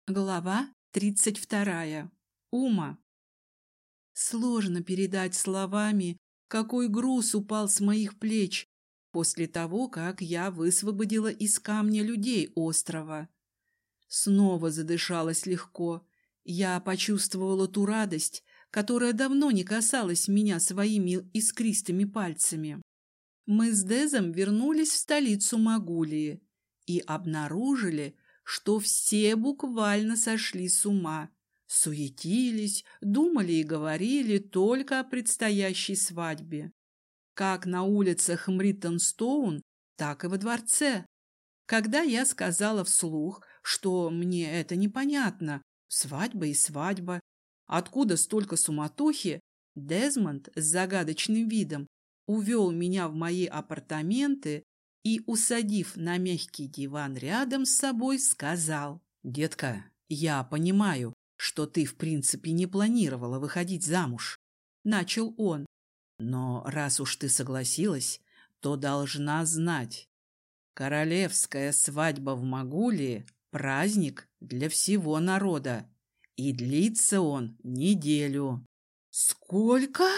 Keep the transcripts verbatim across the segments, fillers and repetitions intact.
Глава тридцать вторая. Ума. Сложно передать словами, какой груз упал с моих плеч после того, как я высвободила из камня людей острова. Снова задышалось легко. Я почувствовала ту радость, которая давно не касалась меня своими искристыми пальцами. Мы с Дезом вернулись в столицу Магулии и обнаружили, что все буквально сошли с ума, суетились, думали и говорили только о предстоящей свадьбе. Как на улицах Мриттон-Стоун, так и во дворце. Когда я сказала вслух, что мне это непонятно, свадьба и свадьба, откуда столько суматохи, Дезмонд с загадочным видом увел меня в мои апартаменты и, усадив на мягкий диван рядом с собой, сказал: «Детка, я понимаю, что ты в принципе не планировала выходить замуж», — начал он. «Но раз уж ты согласилась, то должна знать. Королевская свадьба в Магулии — праздник для всего народа, и длится он неделю». «Сколько?»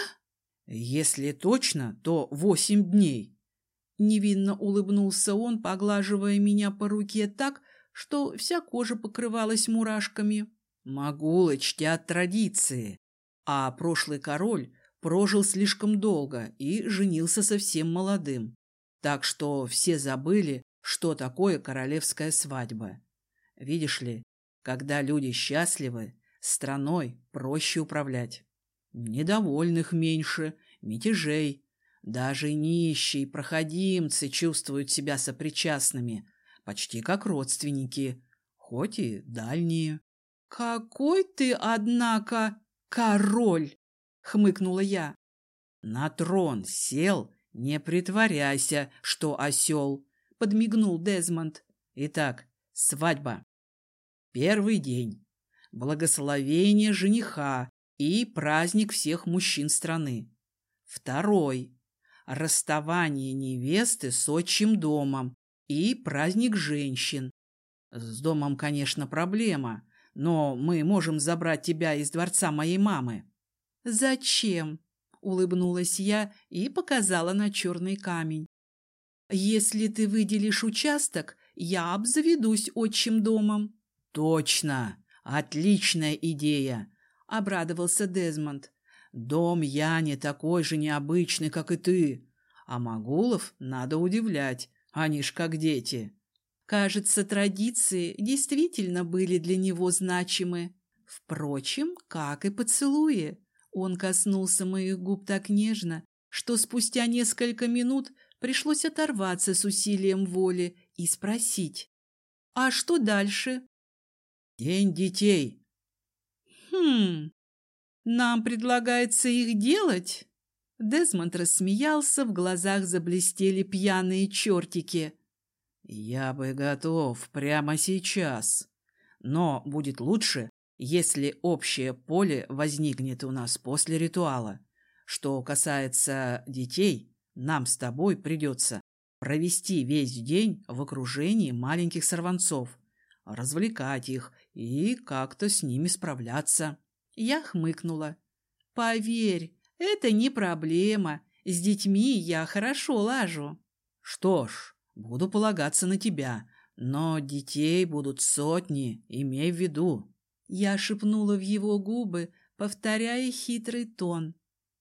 «Если точно, то восемь дней». Невинно улыбнулся он, поглаживая меня по руке так, что вся кожа покрывалась мурашками. Магулы чтят традиции, а прошлый король прожил слишком долго и женился совсем молодым. Так что все забыли, что такое королевская свадьба. Видишь ли, когда люди счастливы, страной проще управлять. Недовольных меньше, мятежей. Даже нищие проходимцы чувствуют себя сопричастными, почти как родственники, хоть и дальние. — Какой ты, однако, король! — хмыкнула я. — На трон сел, не притворяйся, что осел, — подмигнул Дезмонд. Итак, свадьба. Первый день. Благословение жениха и праздник всех мужчин страны. Второй. Расставание невесты с отчим домом и праздник женщин. С домом, конечно, проблема, но мы можем забрать тебя из дворца моей мамы. «Зачем?» — улыбнулась я и показала на черный камень. «Если ты выделишь участок, я обзаведусь отчим домом». «Точно! Отличная идея!» — обрадовался Дезмонд. «Дом Яни такой же необычный, как и ты. А Магулов надо удивлять, они ж как дети». Кажется, традиции действительно были для него значимы. Впрочем, как и поцелуи. Он коснулся моих губ так нежно, что спустя несколько минут пришлось оторваться с усилием воли и спросить: «А что дальше?» «День детей». «Хм... Нам предлагается их делать?» Дезмонд рассмеялся, в глазах заблестели пьяные чертики. «Я бы готов прямо сейчас. Но будет лучше, если общее поле возникнет у нас после ритуала. Что касается детей, нам с тобой придется провести весь день в окружении маленьких сорванцов, развлекать их и как-то с ними справляться». Я хмыкнула. «Поверь, это не проблема. С детьми я хорошо лажу». «Что ж, буду полагаться на тебя, но детей будут сотни, имей в виду». Я шепнула в его губы, повторяя хитрый тон.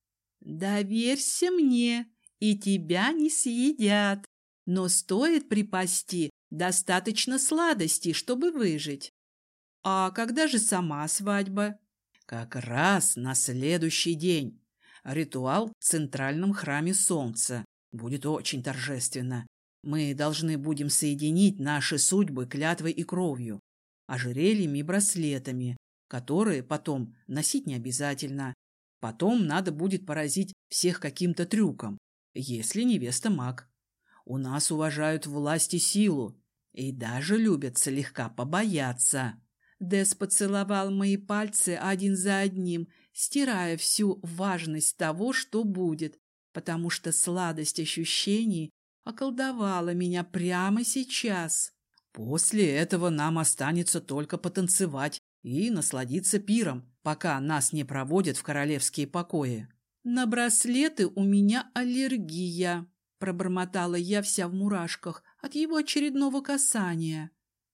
«Доверься мне, и тебя не съедят, но стоит припасти достаточно сладостей, чтобы выжить». «А когда же сама свадьба?» «Как раз на следующий день. Ритуал в центральном храме Солнца. Будет очень торжественно. Мы должны будем соединить наши судьбы клятвой и кровью, ожерельями и браслетами, которые потом носить не обязательно. Потом надо будет поразить всех каким-то трюком, если невеста маг. У нас уважают власть и силу, и даже любят слегка побояться». Дес поцеловал мои пальцы один за одним, стирая всю важность того, что будет, потому что сладость ощущений околдовала меня прямо сейчас. После этого нам останется только потанцевать и насладиться пиром, пока нас не проводят в королевские покои. На браслеты у меня аллергия, пробормотала я вся в мурашках от его очередного касания.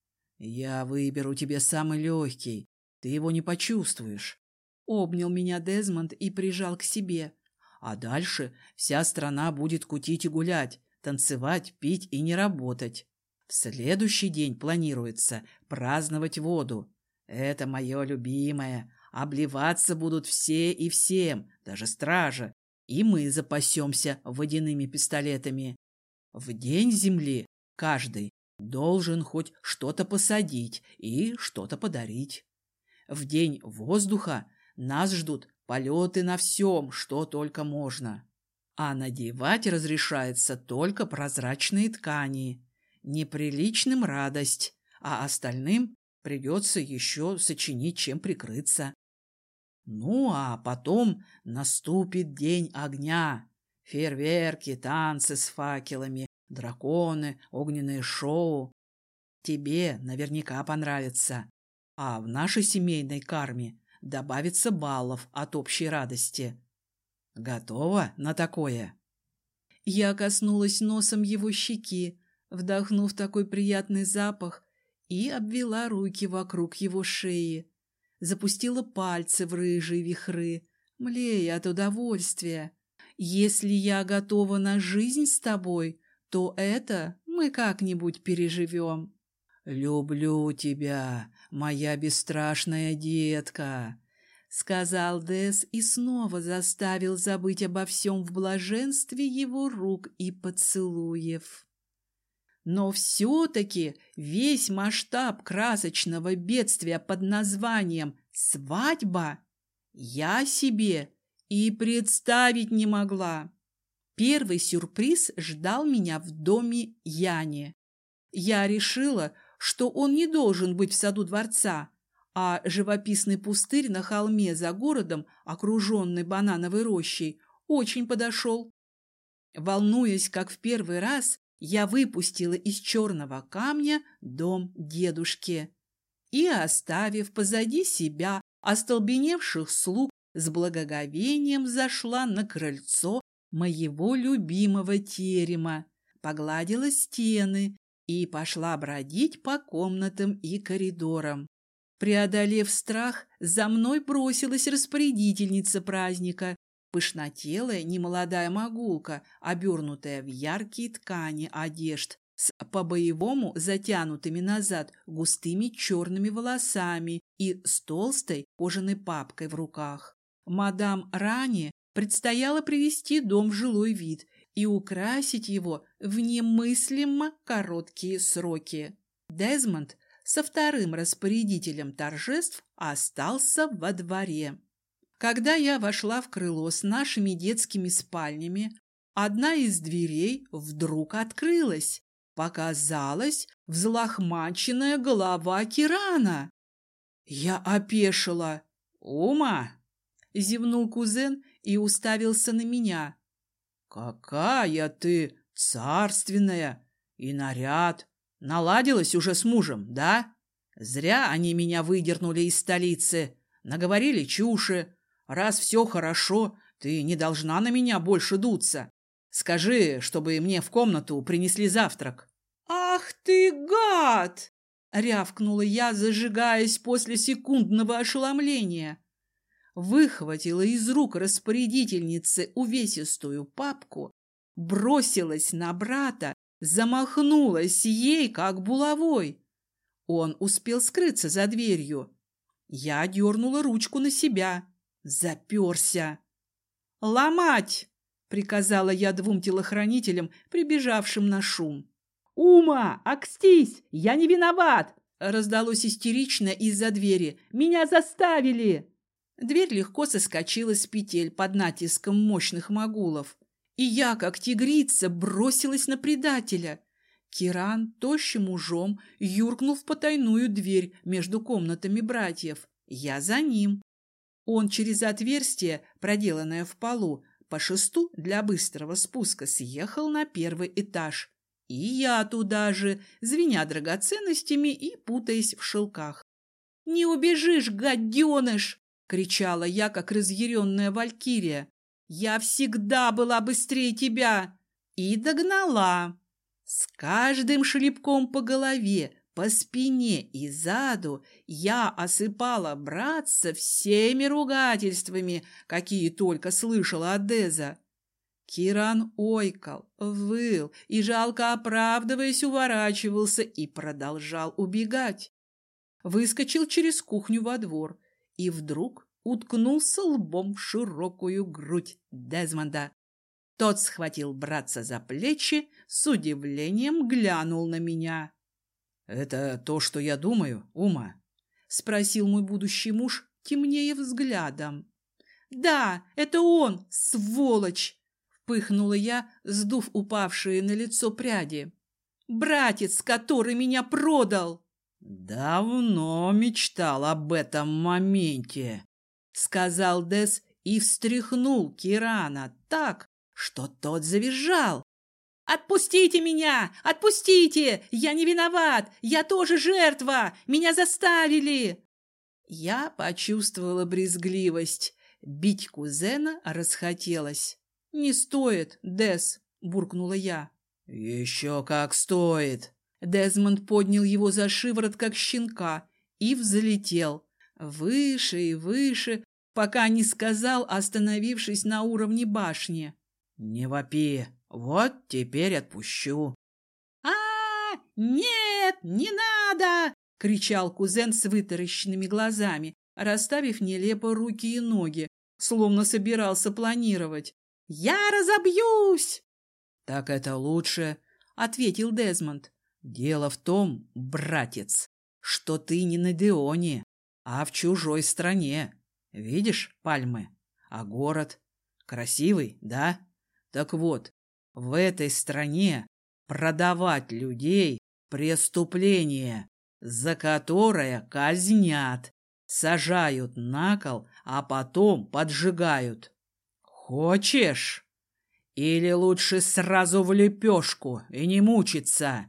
Я выберу тебе самый легкий, ты его не почувствуешь. Обнял меня Дезмонд и прижал к себе. А дальше вся страна будет кутить и гулять, танцевать, пить и не работать. В следующий день планируется праздновать воду. Это мое любимое. Обливаться будут все и всем, даже стража. И мы запасемся водяными пистолетами. В день земли каждый должен хоть что-то посадить и что-то подарить. В день воздуха нас ждут полеты на всем, что только можно. А надевать разрешается только прозрачные ткани. Неприличным радость, а остальным придется еще сочинить, чем прикрыться. Ну, а потом наступит день огня. Фейерверки, танцы с факелами, драконы, огненные шоу. Тебе наверняка понравится. А в нашей семейной карме добавится баллов от общей радости. Готова на такое? Я коснулась носом его щеки, вдохнув такой приятный запах, и обвела руки вокруг его шеи. Запустила пальцы в рыжие вихры, млея от удовольствия. Если я готова на жизнь с тобой, то это мы как-нибудь переживем. «Люблю тебя, моя бесстрашная детка», — сказал Дез и снова заставил забыть обо всем в блаженстве его рук и поцелуев. Но все-таки весь масштаб красочного бедствия под названием «свадьба» я себе и представить не могла. Первый сюрприз ждал меня в доме Яни. Я решила, что он не должен быть в саду дворца, а живописный пустырь на холме за городом, окруженный банановой рощей, очень подошел. Волнуясь, как в первый раз, я выпустила из черного камня дом дедушки и, оставив позади себя остолбеневших слуг, с благоговением зашла на крыльцо моего любимого терема, погладила стены и пошла бродить по комнатам и коридорам. Преодолев страх, за мной бросилась распорядительница праздника, пышнотелая немолодая могулка, обернутая в яркие ткани одежд, с по-боевому затянутыми назад густыми черными волосами и с толстой кожаной папкой в руках. Мадам Рани предстояло привести дом в жилой вид и украсить его в немыслимо короткие сроки. Дезмонд со вторым распорядителем торжеств остался во дворе. Когда я вошла в крыло с нашими детскими спальнями, одна из дверей вдруг открылась. Показалась взлохмаченная голова Кирана. Я опешила. «Ума!» — зевнул кузен и уставился на меня. «Какая ты царственная! И наряд! Наладилась уже с мужем, да? Зря они меня выдернули из столицы, наговорили чуши. Раз все хорошо, ты не должна на меня больше дуться. Скажи, чтобы мне в комнату принесли завтрак». «Ах ты, гад!» — рявкнула я, зажигаясь после секундного ошеломления. Выхватила из рук распорядительницы увесистую папку, бросилась на брата, замахнулась ей, как булавой. Он успел скрыться за дверью. Я дернула ручку на себя. Заперся. «Ломать!» — приказала я двум телохранителям, прибежавшим на шум. «Ума, окстись! Я не виноват!» — раздалось истерично из-за двери. «Меня заставили!» Дверь легко соскочила с петель под натиском мощных могулов, и я, как тигрица, бросилась на предателя. Киран тощим ужом юркнул в потайную дверь между комнатами братьев. Я за ним. Он через отверстие, проделанное в полу, по шесту для быстрого спуска съехал на первый этаж. И я туда же, звеня драгоценностями и путаясь в шелках. «Не убежишь, гаденыш!» — кричала я, как разъяренная валькирия. «Я всегда была быстрее тебя!» И догнала. С каждым шлепком по голове, по спине и заду я осыпала братца всеми ругательствами, какие только слышала от Деза. Киран ойкал, выл и, жалко оправдываясь, уворачивался и продолжал убегать. Выскочил через кухню во двор и вдруг уткнулся лбом в широкую грудь Дезмонда. Тот схватил братца за плечи, с удивлением глянул на меня. «Это то, что я думаю, Ума?» — спросил мой будущий муж, темнее взглядом. «Да, это он, сволочь!» — впыхнула я, сдув упавшие на лицо пряди. «Братец, который меня продал!» «Давно мечтал об этом моменте», — сказал Дез и встряхнул Кирана так, что тот завизжал. «Отпустите меня! Отпустите! Я не виноват! Я тоже жертва! Меня заставили!» Я почувствовала брезгливость. Бить кузена расхотелось. «Не стоит, Дез!» – буркнула я. «Еще как стоит!» Дезмонд поднял его за шиворот, как щенка, и взлетел. Выше и выше, пока не сказал, остановившись на уровне башни. «Не вопи! Вот теперь отпущу!» а, -а, -а Нет, не надо!» — кричал кузен с вытаращенными глазами, расставив нелепо руки и ноги, словно собирался планировать. «Я разобьюсь!» «Так это лучше!» — ответил Дезмонд. «Дело в том, братец, что ты не на Дионе, а в чужой стране. Видишь пальмы? А город? Красивый, да? Так вот, в этой стране продавать людей – преступление, за которое казнят, сажают на кол, а потом поджигают. Хочешь? Или лучше сразу в лепешку и не мучиться?»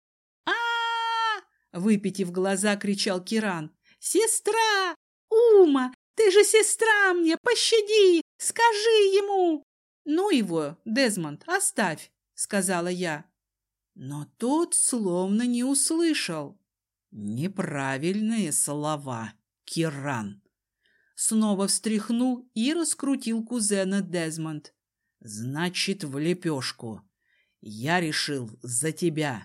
«А-а-а!» — выпитив глаза, кричал Киран. «Сестра! Ума, ты же сестра мне! Пощади! Скажи ему!» «Ну его, Дезмонд, оставь!» — сказала я. Но тот словно не услышал. «Неправильные слова, Киран!» Снова встряхнул и раскрутил кузена Дезмонд. «Значит, в лепешку. Я решил за тебя».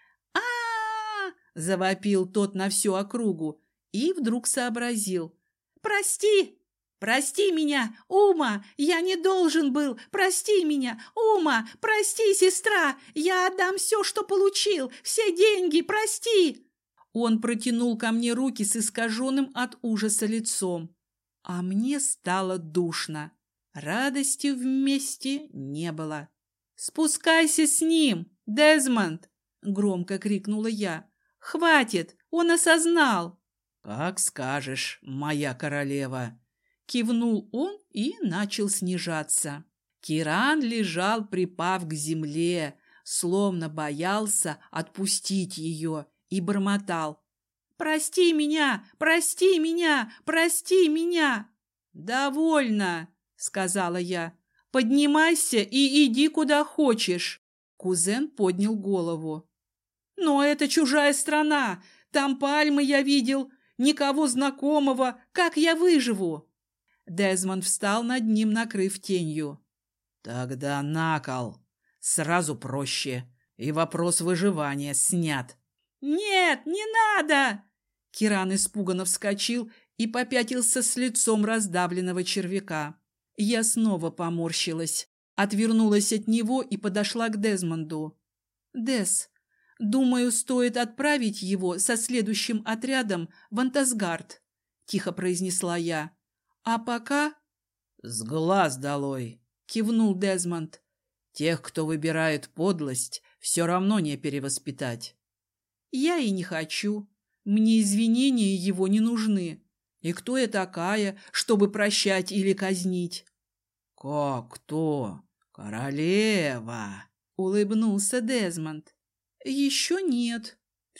«А-а-а!» — завопил тот на всю округу и вдруг сообразил. «Прости! Прости меня, Ума! Я не должен был! Прости меня, Ума! Прости, сестра! Я отдам все, что получил! Все деньги! Прости!» Он протянул ко мне руки с искаженным от ужаса лицом. А мне стало душно. Радости вместе не было. «Спускайся с ним, Дезмонд!» — громко крикнула я. «Хватит! Он осознал!» «Как скажешь, моя королева!» Кивнул он и начал снижаться. Киран лежал, припав к земле, словно боялся отпустить ее, и бормотал. «Прости меня! Прости меня! Прости меня!» «Довольно!» — сказала я. «Поднимайся и иди куда хочешь!» Кузен поднял голову. «Но это чужая страна! Там пальмы я видел, никого знакомого! Как я выживу?» Дезмонд встал над ним, накрыв тенью. «Тогда на кол! Сразу проще, и вопрос выживания снят!» «Нет, не надо!» Киран испуганно вскочил и попятился с лицом раздавленного червяка. Я снова поморщилась, отвернулась от него и подошла к Дезмонду. «Дез, думаю, стоит отправить его со следующим отрядом в Антасгард», — тихо произнесла я. «А пока...» «С глаз долой!» — кивнул Дезмонд. «Тех, кто выбирает подлость, все равно не перевоспитать». «Я и не хочу. Мне извинения его не нужны. И кто я такая, чтобы прощать или казнить?» «Как кто? Королева!» — улыбнулся Дезмонд. Еще нет.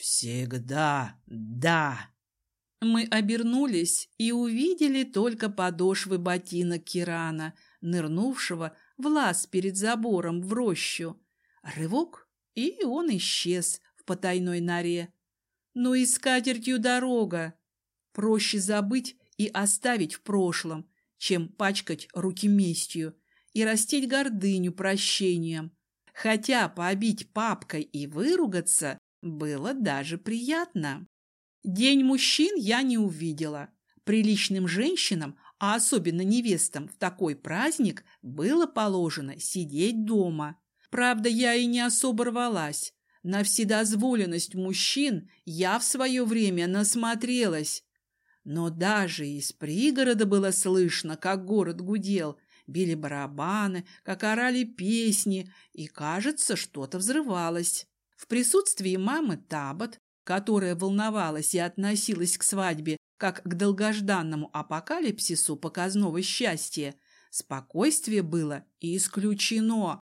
Всегда да. Мы обернулись и увидели только подошвы ботинок Кирана, нырнувшего в лаз перед забором в рощу. Рывок, и он исчез в потайной норе. Ну и с катертью дорога. Проще забыть и оставить в прошлом, чем пачкать руки местью и растить гордыню прощением. Хотя побить папкой и выругаться было даже приятно. День мужчин я не увидела. Приличным женщинам, а особенно невестам, в такой праздник было положено сидеть дома. Правда, я и не особо рвалась. На вседозволенность мужчин я в свое время насмотрелась. Но даже из пригорода было слышно, как город гудел, били барабаны, как орали песни, и, кажется, что-то взрывалось. В присутствии мамы Табот, которая волновалась и относилась к свадьбе как к долгожданному апокалипсису показного счастья, спокойствие было исключено.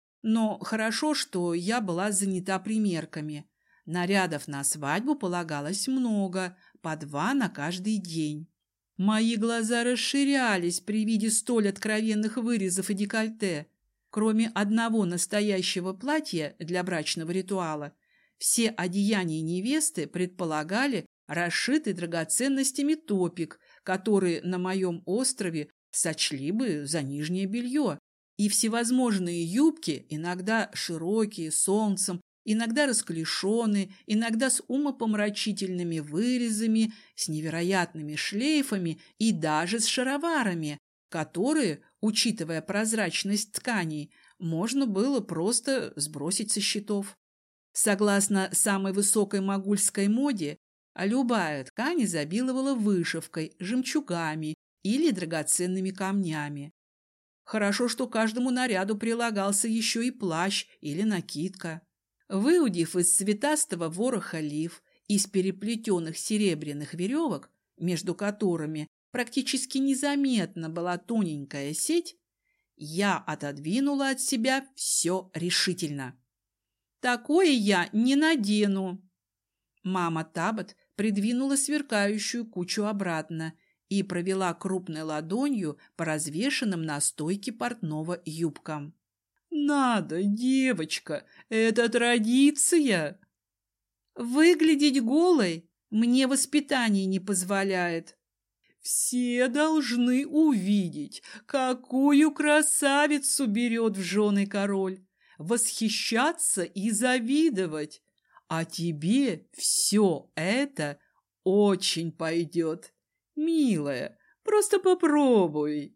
Но хорошо, что я была занята примерками. Нарядов на свадьбу полагалось много, по два на каждый день. Мои глаза расширялись при виде столь откровенных вырезов и декольте. Кроме одного настоящего платья для брачного ритуала, все одеяния невесты предполагали расшитый драгоценностями топик, который на моем острове сочли бы за нижнее белье, и всевозможные юбки, иногда широкие, солнцем, иногда расклешенные, иногда с умопомрачительными вырезами, с невероятными шлейфами и даже с шароварами, которые, учитывая прозрачность тканей, можно было просто сбросить со счетов. Согласно самой высокой могульской моде, любая ткань изобиловала вышивкой, жемчугами или драгоценными камнями. Хорошо, что каждому наряду прилагался еще и плащ или накидка. Выудив из цветастого вороха лиф, из переплетенных серебряных веревок, между которыми практически незаметно была тоненькая сеть, я отодвинула от себя все решительно. Такое я не надену. Мама Табот придвинула сверкающую кучу обратно и провела крупной ладонью по развешанным на стойке портного юбкам. «Надо, девочка, это традиция!» «Выглядеть голой мне воспитание не позволяет. Все должны увидеть, какую красавицу берет в жены король, восхищаться и завидовать. А тебе все это очень пойдет. Милая, просто попробуй».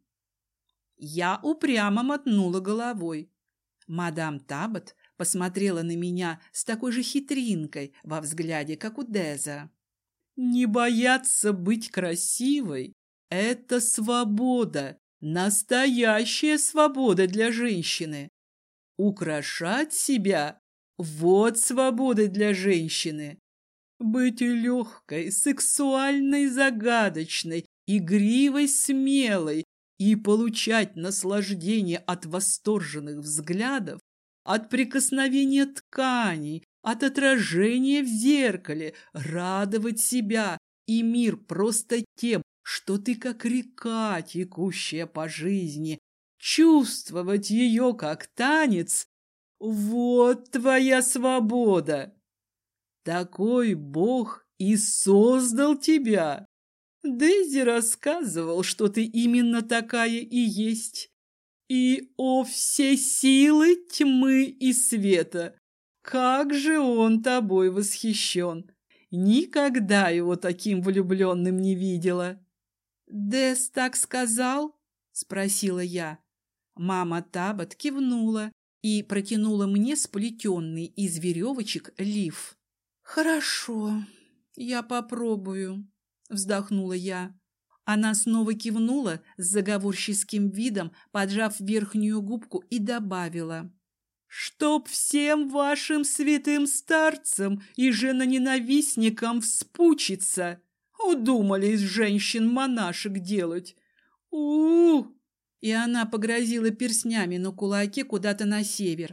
Я упрямо мотнула головой. Мадам Табот посмотрела на меня с такой же хитринкой во взгляде, как у Деза. «Не бояться быть красивой – это свобода, настоящая свобода для женщины. Украшать себя – вот свобода для женщины. Быть легкой, сексуальной, загадочной, игривой, смелой и получать наслаждение от восторженных взглядов, от прикосновения тканей, от отражения в зеркале, радовать себя и мир просто тем, что ты как река, текущая по жизни, чувствовать ее как танец – вот твоя свобода. Такой Бог и создал тебя. Дейзи рассказывал, что ты именно такая и есть. И, о, все силы тьмы и света! Как же он тобой восхищен! Никогда его таким влюбленным не видела. «Дез так сказал?» – спросила я. Мама Табот кивнула и протянула мне сплетенный из веревочек лиф. «Хорошо, я попробую», – вздохнула я. Она снова кивнула с заговорческим видом, поджав верхнюю губку, и добавила: «Чтоб всем вашим святым старцам и женоненавистникам вспучиться! Удумали из женщин монашек делать! у у И она погрозила перстнями на кулаке куда-то на север.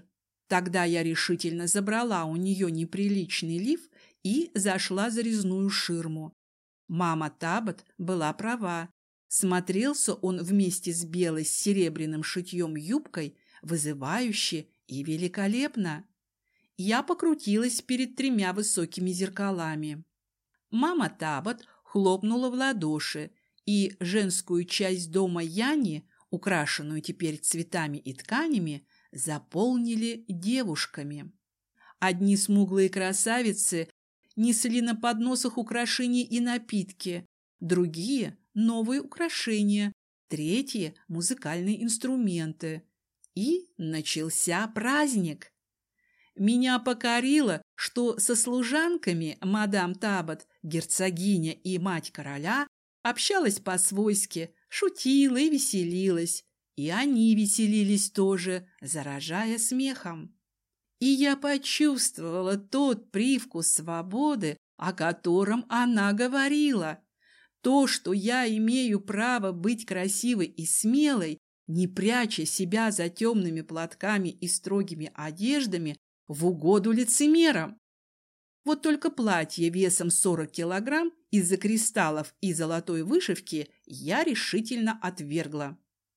Тогда я решительно забрала у нее неприличный лиф и зашла за резную ширму. Мама Табот была права. Смотрелся он вместе с белой с серебряным шитьем юбкой вызывающе и великолепно. Я покрутилась перед тремя высокими зеркалами. Мама Табот хлопнула в ладоши, и женскую часть дома Яни, украшенную теперь цветами и тканями, заполнили девушками. Одни смуглые красавицы несли на подносах украшения и напитки, другие – новые украшения, третьи – музыкальные инструменты. И начался праздник. Меня покорило, что со служанками мадам Табот, герцогиня и мать короля, общалась по-свойски, шутила и веселилась. И они веселились тоже, заражая смехом. И я почувствовала тот привкус свободы, о котором она говорила. То, что я имею право быть красивой и смелой, не пряча себя за темными платками и строгими одеждами в угоду лицемерам. Вот только платье весом сорок килограмм из-за кристаллов и золотой вышивки я решительно отвергла.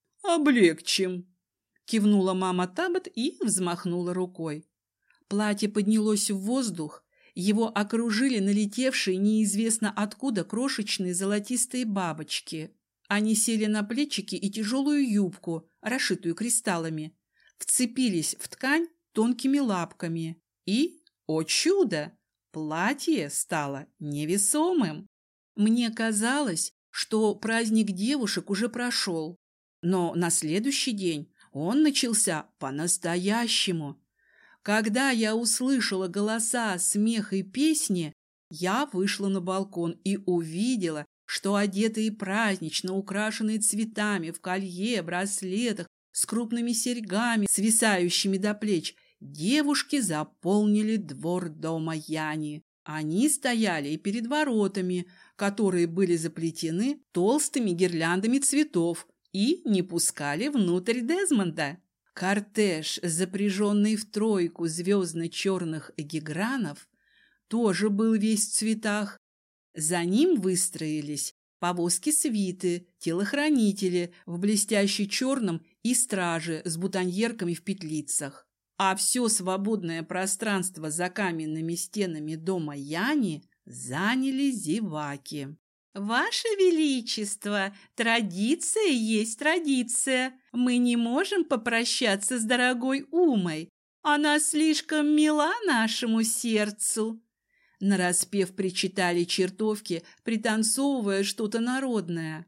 «Облегчим!» – кивнула мама Табот и взмахнула рукой. Платье поднялось в воздух, его окружили налетевшие неизвестно откуда крошечные золотистые бабочки. Они сели на плечики и тяжелую юбку, расшитую кристаллами, вцепились в ткань тонкими лапками. И, о чудо, платье стало невесомым. Мне казалось, что праздник девушек уже прошел, но на следующий день он начался по-настоящему. Когда я услышала голоса, смех и песни, я вышла на балкон и увидела, что одетые празднично, украшенные цветами, в колье, браслетах, с крупными серьгами, свисающими до плеч, девушки заполнили двор дома Яни. Они стояли и перед воротами, которые были заплетены толстыми гирляндами цветов, и не пускали внутрь Дезмонда. Кортеж, запряженный в тройку звездно-черных гигранов, тоже был весь в цветах. За ним выстроились повозки свиты, телохранители в блестящей черном и стражи с бутоньерками в петлицах. А все свободное пространство за каменными стенами дома Яни заняли зеваки. «Ваше Величество, традиция есть традиция. Мы не можем попрощаться с дорогой Умой. Она слишком мила нашему сердцу». Нараспев причитали чертовки, пританцовывая что-то народное.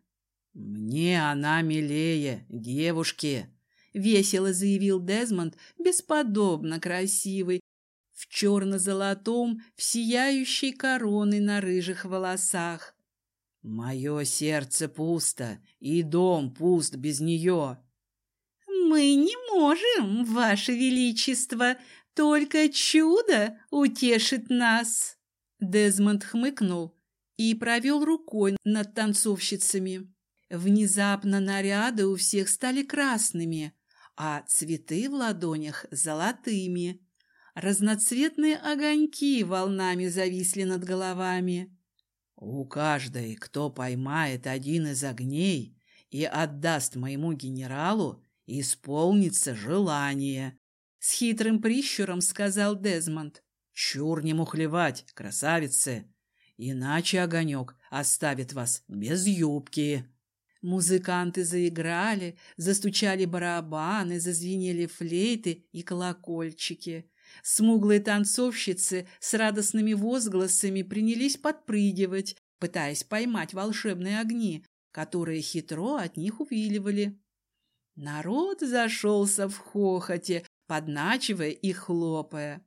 «Мне она милее, девушки», — весело заявил Дезмонд, бесподобно красивый, в черно-золотом, в сияющей короной на рыжих волосах. «Мое сердце пусто, и дом пуст без нее». «Мы не можем, Ваше Величество, только чудо утешит нас». Дезмонд хмыкнул и провел рукой над танцовщицами. Внезапно наряды у всех стали красными, а цветы в ладонях золотыми. Разноцветные огоньки волнами зависли над головами. «У каждой, кто поймает один из огней и отдаст моему генералу, исполнится желание», — с хитрым прищуром сказал Дезмонд. «Чур не мухлевать, красавицы, иначе огонек оставит вас без юбки». Музыканты заиграли, застучали барабаны, зазвенели флейты и колокольчики. Смуглые танцовщицы с радостными возгласами принялись подпрыгивать, пытаясь поймать волшебные огни, которые хитро от них увиливали. Народ зашелся в хохоте, подначивая и хлопая.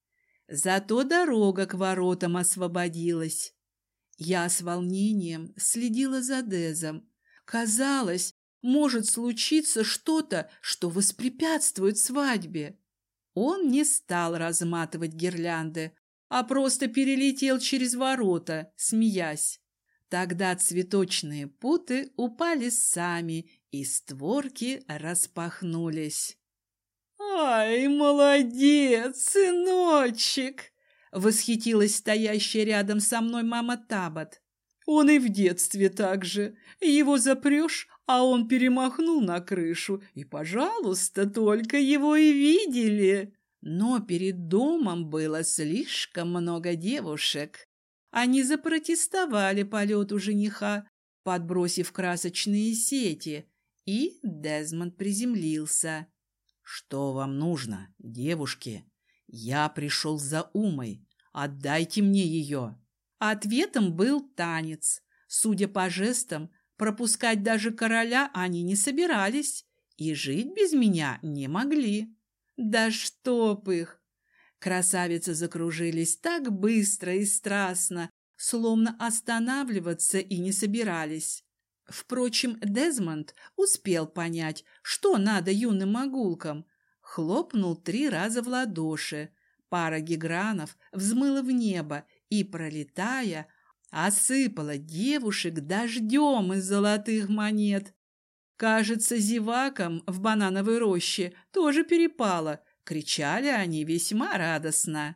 Зато дорога к воротам освободилась. Я с волнением следила за Дезом. Казалось, может случиться что-то, что воспрепятствует свадьбе. Он не стал разматывать гирлянды, а просто перелетел через ворота, смеясь. Тогда цветочные путы упали сами, и створки распахнулись. «Ай, молодец, сыночек!» — восхитилась стоящая рядом со мной мама Табот. «Он и в детстве так же. Его запрешь, а он перемахнул на крышу, и, пожалуйста, только его и видели». Но перед домом было слишком много девушек. Они запротестовали полету жениха, подбросив красочные сети, и Дезмонд приземлился. «Что вам нужно, девушки? Я пришел за Умой. Отдайте мне ее». Ответом был танец. Судя по жестам, пропускать даже короля они не собирались и жить без меня не могли. Да чтоб их! Красавицы закружились так быстро и страстно, словно останавливаться и не собирались. Впрочем, Дезмонд успел понять, что надо юным могулкам. Хлопнул три раза в ладоши. Пара гигранов взмыла в небо и, пролетая, осыпала девушек дождем из золотых монет. Кажется, зевакам в банановой роще тоже перепало. Кричали они весьма радостно.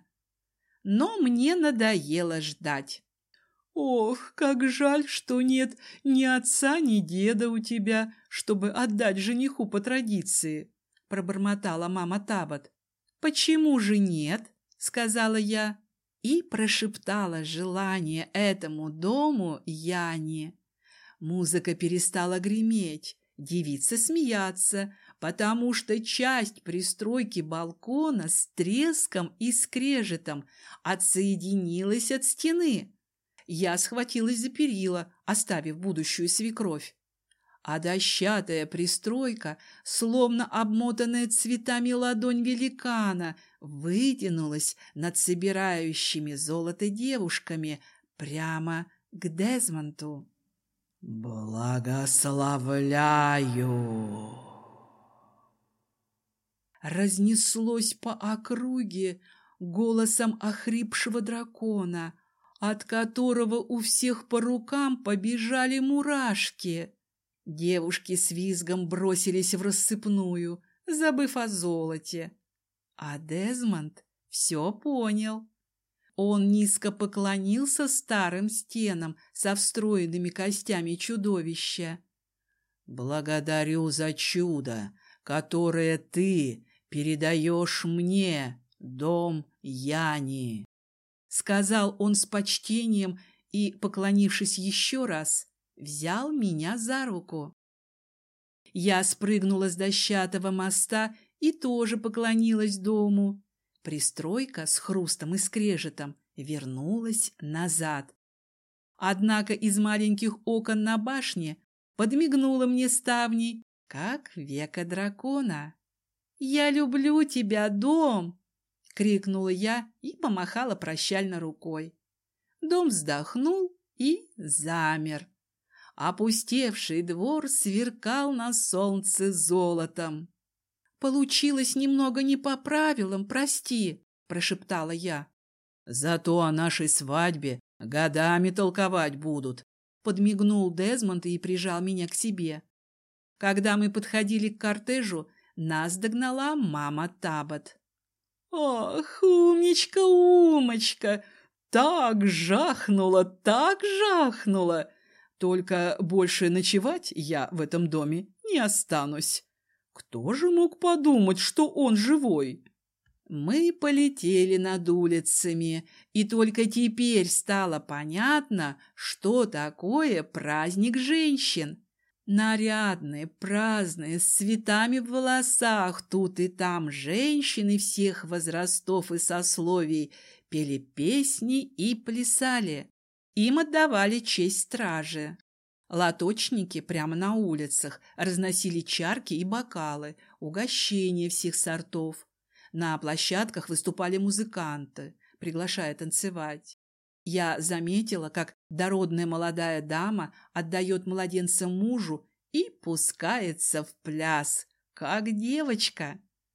Но мне надоело ждать. «Ох, как жаль, что нет ни отца, ни деда у тебя, чтобы отдать жениху по традиции», — пробормотала мама Табот. «Почему же нет?» — сказала я и прошептала желание этому дому Яне. Музыка перестала греметь, девицы смеяться, потому что часть пристройки балкона с треском и скрежетом отсоединилась от стены. Я схватилась за перила, оставив будущую свекровь. А дощатая пристройка, словно обмотанная цветами ладонь великана, вытянулась над собирающими золото девушками прямо к Дезмонду. «Благословляю!» Разнеслось по округе голосом охрипшего дракона, от которого у всех по рукам побежали мурашки. Девушки с визгом бросились в рассыпную, забыв о золоте. А Дезмонд все понял. Он низко поклонился старым стенам со встроенными костями чудовища. «Благодарю за чудо, которое ты передаешь мне, дом Яни», — сказал он с почтением и, поклонившись еще раз, взял меня за руку. Я спрыгнула с дощатого моста и тоже поклонилась дому. Пристройка с хрустом и скрежетом вернулась назад. Однако из маленьких окон на башне подмигнула мне ставней, как века дракона. «Я люблю тебя, дом!» — крикнула я и помахала прощально рукой. Дом вздохнул и замер. Опустевший двор сверкал на солнце золотом. «Получилось немного не по правилам, прости», — прошептала я. «Зато о нашей свадьбе годами толковать будут», — подмигнул Дезмонд и прижал меня к себе. Когда мы подходили к кортежу, нас догнала мама Табот. «Ах, умничка, умочка! Так жахнула, так жахнула! Только больше ночевать я в этом доме не останусь. Кто же мог подумать, что он живой?» Мы полетели над улицами, и только теперь стало понятно, что такое праздник женщин. Нарядные, праздные, с цветами в волосах, тут и там женщины всех возрастов и сословий пели песни и плясали. Им отдавали честь стражи. Лоточники прямо на улицах разносили чарки и бокалы, угощения всех сортов. На площадках выступали музыканты, приглашая танцевать. Я заметила, как дородная молодая дама отдает младенца мужу и пускается в пляс, как девочка.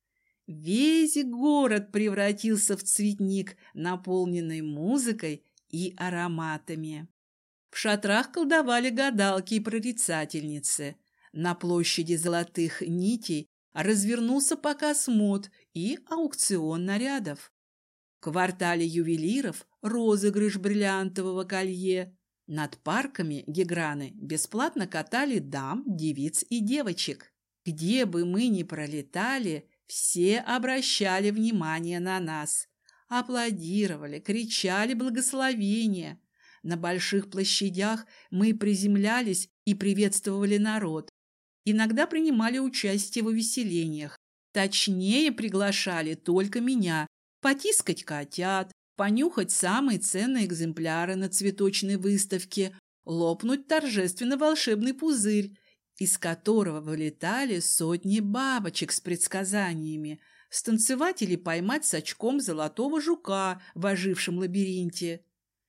Весь город превратился в цветник, наполненный музыкой и ароматами. В шатрах колдовали гадалки и прорицательницы. На площади золотых нитей развернулся показ мод и аукцион нарядов. В квартале ювелиров розыгрыш бриллиантового колье. Над парками Гиграны бесплатно катали дам, девиц и девочек. Где бы мы ни пролетали, все обращали внимание на нас. Аплодировали, кричали благословения. На больших площадях мы приземлялись и приветствовали народ. Иногда принимали участие в увеселениях. Точнее, приглашали только меня потискать котят, понюхать самые ценные экземпляры на цветочной выставке, лопнуть торжественно волшебный пузырь, из которого вылетали сотни бабочек с предсказаниями, станцевать или поймать с очком золотого жука в ожившем лабиринте.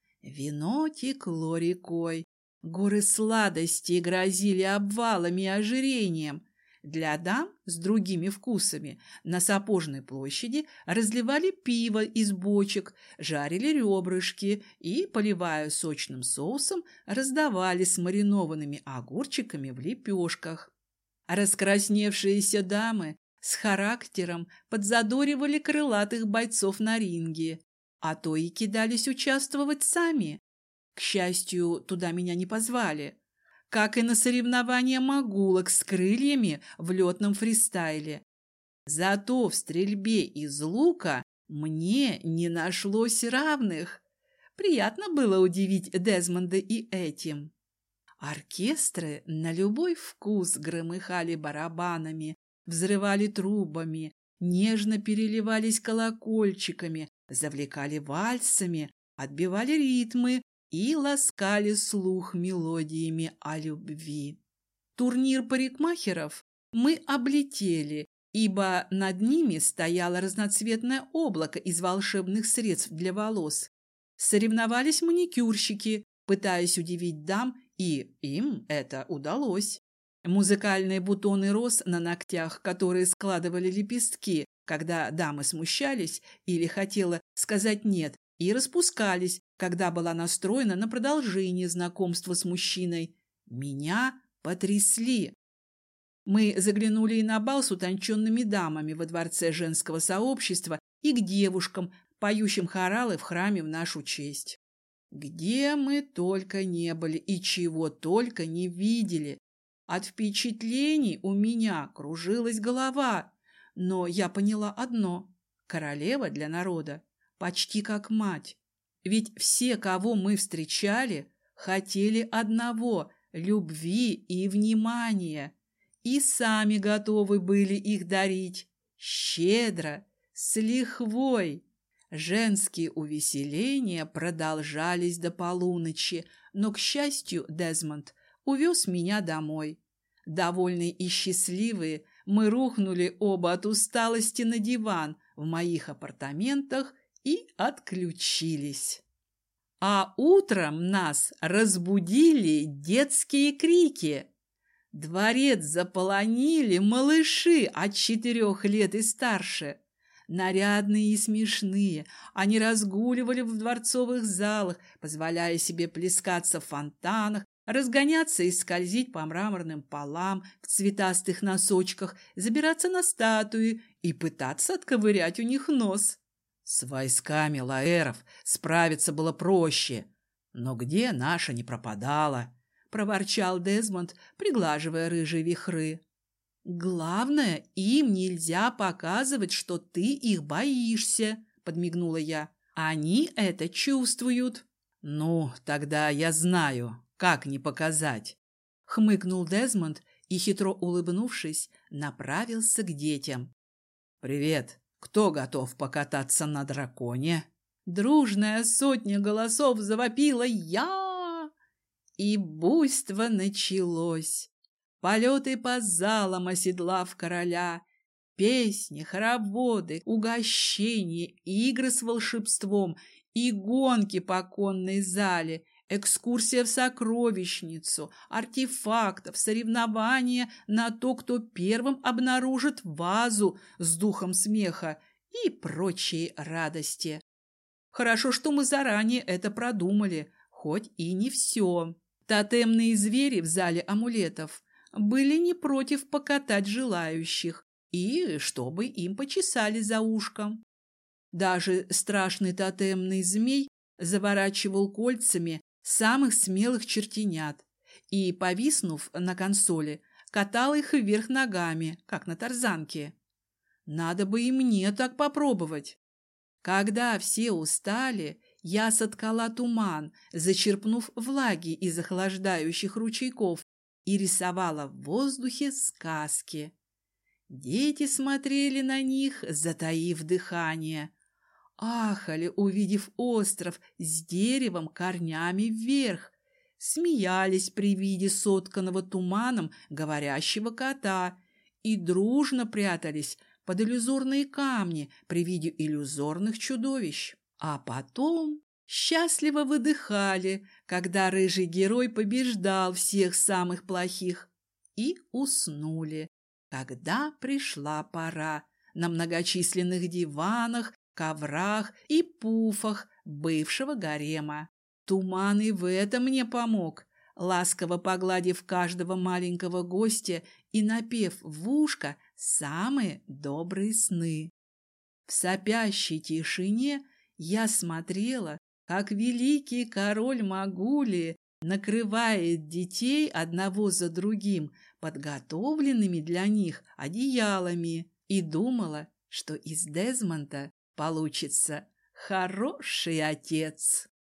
Вино текло рекой, горы сладостей грозили обвалами и ожирением. Для дам с другими вкусами на Сапожной площади разливали пиво из бочек, жарили ребрышки и, поливая сочным соусом, раздавали с маринованными огурчиками в лепешках. Раскрасневшиеся дамы с характером подзадоривали крылатых бойцов на ринге, а то и кидались участвовать сами. К счастью, туда меня не позвали. Как и на соревнования могулок с крыльями в летном фристайле. Зато в стрельбе из лука мне не нашлось равных. Приятно было удивить Дезмонда и этим. Оркестры на любой вкус громыхали барабанами, взрывали трубами, нежно переливались колокольчиками, завлекали вальсами, отбивали ритмы и ласкали слух мелодиями о любви. Турнир парикмахеров мы облетели, ибо над ними стояло разноцветное облако из волшебных средств для волос. Соревновались маникюрщики, пытаясь удивить дам, и им это удалось. Музыкальные бутоны роз на ногтях, которые складывали лепестки, когда дамы смущались или хотела сказать «нет», и распускались, когда была настроена на продолжение знакомства с мужчиной. Меня потрясли. Мы заглянули и на бал с утонченными дамами во дворце женского сообщества и к девушкам, поющим хоралы в храме в нашу честь. Где мы только не были и чего только не видели. От впечатлений у меня кружилась голова, но я поняла одно – королева для народа почти как мать. Ведь все, кого мы встречали, хотели одного – любви и внимания, и сами готовы были их дарить щедро, с лихвой. Женские увеселения продолжались до полуночи, но, к счастью, Дезмонд увез меня домой. Довольные и счастливые, мы рухнули оба от усталости на диван в моих апартаментах и отключились. А утром нас разбудили детские крики. Дворец заполонили малыши от четырех лет и старше. Нарядные и смешные, они разгуливали в дворцовых залах, позволяя себе плескаться в фонтанах, разгоняться и скользить по мраморным полам в цветастых носочках, забираться на статуи и пытаться отковырять у них нос. С войсками лаэров справиться было проще, но где наша не пропадала, проворчал Дезмонд, приглаживая рыжие вихры. Главное, им нельзя показывать, что ты их боишься, подмигнула я. Они это чувствуют. Ну, тогда я знаю, как не показать, хмыкнул Дезмонд и, хитро улыбнувшись, направился к детям. Привет. Кто готов покататься на драконе? Дружная сотня голосов завопила «Я!» И буйство началось. Полеты по залам, оседлав короля, песни, хороводы, угощения, игры с волшебством и гонки по конной зале, экскурсия в сокровищницу, артефактов, соревнования на то, кто первым обнаружит вазу с духом смеха и прочие радости. Хорошо, что мы заранее это продумали, хоть и не все. Тотемные звери в зале амулетов были не против покатать желающих, и чтобы им почесали за ушком. Даже страшный тотемный змей заворачивал кольцами самых смелых чертенят и, повиснув на консоли, катал их вверх ногами, как на тарзанке. Надо бы и мне так попробовать. Когда все устали, я соткала туман, зачерпнув влаги из охлаждающих ручейков, и рисовала в воздухе сказки. Дети смотрели на них, затаив дыхание. Ахали, увидев остров с деревом корнями вверх. Смеялись при виде сотканного туманом говорящего кота и дружно прятались под иллюзорные камни при виде иллюзорных чудовищ. А потом счастливо выдыхали, когда рыжий герой побеждал всех самых плохих, и уснули, когда пришла пора на многочисленных диванах, коврах и пуфах бывшего гарема. Туман и в этом мне помог, ласково погладив каждого маленького гостя и напев в ушко самые добрые сны. В сопящей тишине я смотрела, как великий король Магулии накрывает детей одного за другим подготовленными для них одеялами, и думала, что из Дезмонда получится хороший отец.